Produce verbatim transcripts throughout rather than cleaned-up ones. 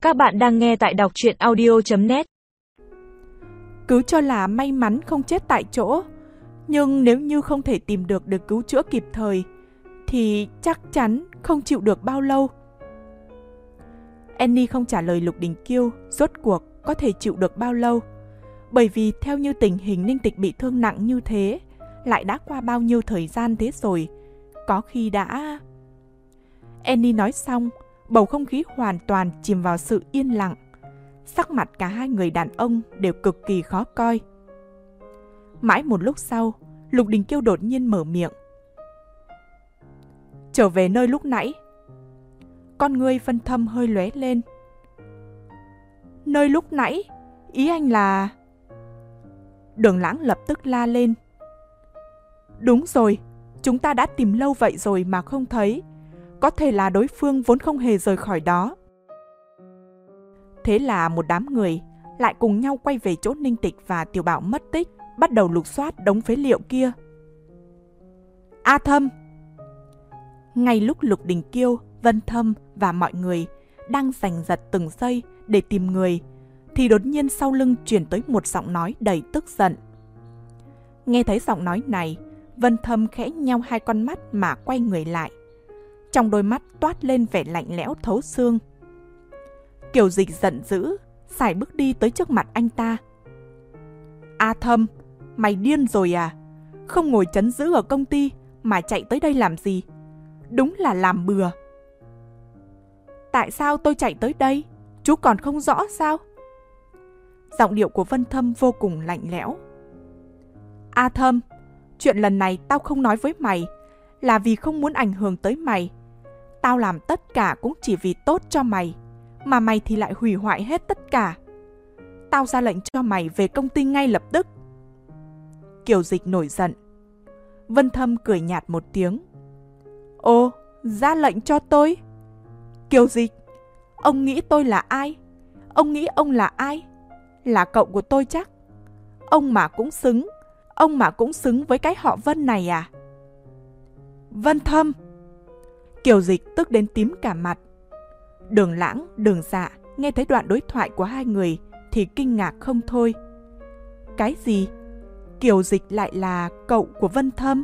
Các bạn đang nghe tại đọc truyện audio chấm net. Cứ cho là may mắn không chết tại chỗ, nhưng nếu như không thể tìm được được cứu chữa kịp thời, thì chắc chắn không chịu được bao lâu. Annie không trả lời Lục Đình Kiêu rốt cuộc có thể chịu được bao lâu, bởi vì theo như tình hình Ninh Tịch bị thương nặng như thế, lại đã qua bao nhiêu thời gian thế rồi, có khi đã... Annie nói xong, bầu không khí hoàn toàn chìm vào sự yên lặng. Sắc mặt cả hai người đàn ông đều cực kỳ khó coi. Mãi một lúc sau, Lục Đình Kiêu đột nhiên mở miệng. Trở về nơi lúc nãy. Con ngươi Vân Thâm hơi lóe lên. Nơi lúc nãy? Ý anh là... Đường Lãng lập tức la lên. Đúng rồi, chúng ta đã tìm lâu vậy rồi mà không thấy. Có thể là đối phương vốn không hề rời khỏi đó. Thế là một đám người lại cùng nhau quay về chỗ Ninh Tịch và Tiểu Bảo mất tích, bắt đầu lục soát đống phế liệu kia. A Thâm! Ngay lúc Lục Đình Kiêu, Vân Thâm và mọi người đang giành giật từng giây để tìm người, thì đột nhiên sau lưng truyền tới một giọng nói đầy tức giận. Nghe thấy giọng nói này, Vân Thâm khẽ nheo hai con mắt mà quay người lại. Trong đôi mắt toát lên vẻ lạnh lẽo thấu xương. Kiều Dịch giận dữ, sải bước đi tới trước mặt anh ta. A Thâm, mày điên rồi à? Không ngồi trấn giữ ở công ty mà chạy tới đây làm gì? Đúng là làm bừa. Tại sao tôi chạy tới đây? Chú còn không rõ sao? Giọng điệu của Vân Thâm vô cùng lạnh lẽo. A Thâm, chuyện lần này tao không nói với mày là vì không muốn ảnh hưởng tới mày. Tao làm tất cả cũng chỉ vì tốt cho mày, mà mày thì lại hủy hoại hết tất cả. Tao ra lệnh cho mày về công ty ngay lập tức. Kiều Dịch nổi giận. Vân Thâm cười nhạt một tiếng. Ồ, ra lệnh cho tôi? Kiều Dịch, ông nghĩ tôi là ai? Ông nghĩ ông là ai? Là cậu của tôi chắc. Ông mà cũng xứng, ông mà cũng xứng với cái họ Vân này à? Vân Thâm! Kiều Dịch tức đến tím cả mặt. Đường Lãng, Đường Dạ nghe thấy đoạn đối thoại của hai người thì kinh ngạc không thôi. Cái gì? Kiều Dịch lại là cậu của Vân Thâm?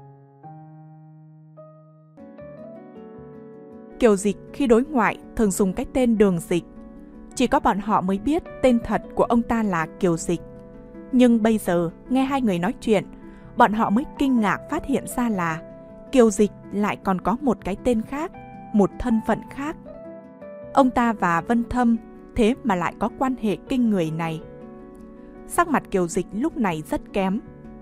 Kiều Dịch khi đối ngoại thường dùng cái tên Đường Dịch. Chỉ có bọn họ mới biết tên thật của ông ta là Kiều Dịch. Nhưng bây giờ nghe hai người nói chuyện, bọn họ mới kinh ngạc phát hiện ra là Kiều Dịch lại còn có một cái tên khác, một thân phận khác. Ông ta và Vân Thâm thế mà lại có quan hệ kinh người này. Sắc mặt Kiều Dịch lúc này rất kém.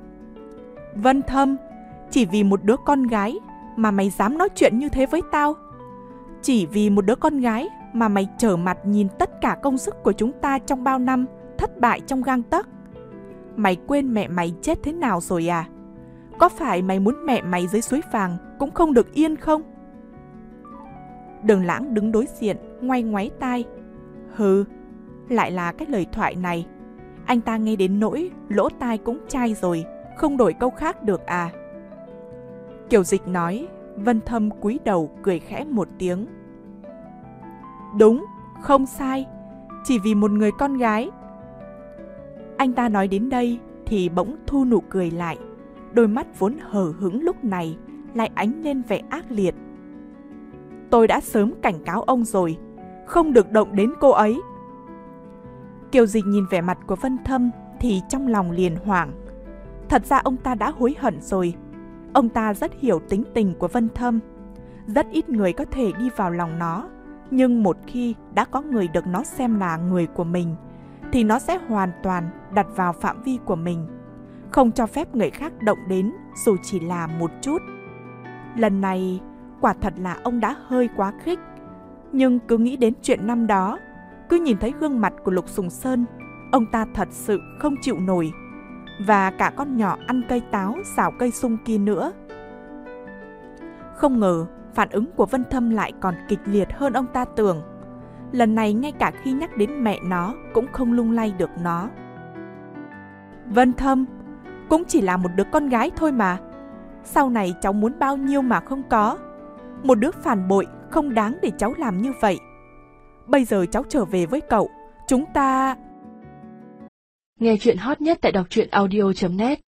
Vân Thâm, chỉ vì một đứa con gái mà mày dám nói chuyện như thế với tao? Chỉ vì một đứa con gái mà mày trở mặt nhìn tất cả công sức của chúng ta trong bao năm thất bại trong gang tấc? Mày quên mẹ mày chết thế nào rồi à? Có phải mày muốn mẹ mày dưới suối vàng cũng không được yên không? Đường Lãng đứng đối diện, ngoay ngoáy tai. Hừ, lại là cái lời thoại này. Anh ta nghe đến nỗi lỗ tai cũng chai rồi, không đổi câu khác được à? Kiều Dịch nói. Vân Thâm cúi đầu cười khẽ một tiếng. Đúng, không sai, chỉ vì một người con gái. Anh ta nói đến đây thì bỗng thu nụ cười lại. Đôi mắt vốn hờ hững lúc này lại ánh lên vẻ ác liệt. Tôi đã sớm cảnh cáo ông rồi, không được động đến cô ấy. Kiều Dịch nhìn vẻ mặt của Vân Thâm thì trong lòng liền hoảng. Thật ra ông ta đã hối hận rồi. Ông ta rất hiểu tính tình của Vân Thâm. Rất ít người có thể đi vào lòng nó. Nhưng một khi đã có người được nó xem là người của mình, thì nó sẽ hoàn toàn đặt vào phạm vi của mình, không cho phép người khác động đến dù chỉ là một chút. Lần này, quả thật là ông đã hơi quá khích. Nhưng cứ nghĩ đến chuyện năm đó, cứ nhìn thấy gương mặt của Lục Sùng Sơn, ông ta thật sự không chịu nổi. Và cả con nhỏ ăn cây táo xảo cây sung kia nữa. Không ngờ phản ứng của Vân Thâm lại còn kịch liệt hơn ông ta tưởng. Lần này ngay cả khi nhắc đến mẹ nó cũng không lung lay được nó. Vân Thâm, cũng chỉ là một đứa con gái thôi mà. Sau này cháu muốn bao nhiêu mà không có. Một đứa phản bội không đáng để cháu làm như vậy. bây giờ cháu trở về với cậu, chúng ta... Nghe chuyện hot nhất tại đọc truyện audio chấm net.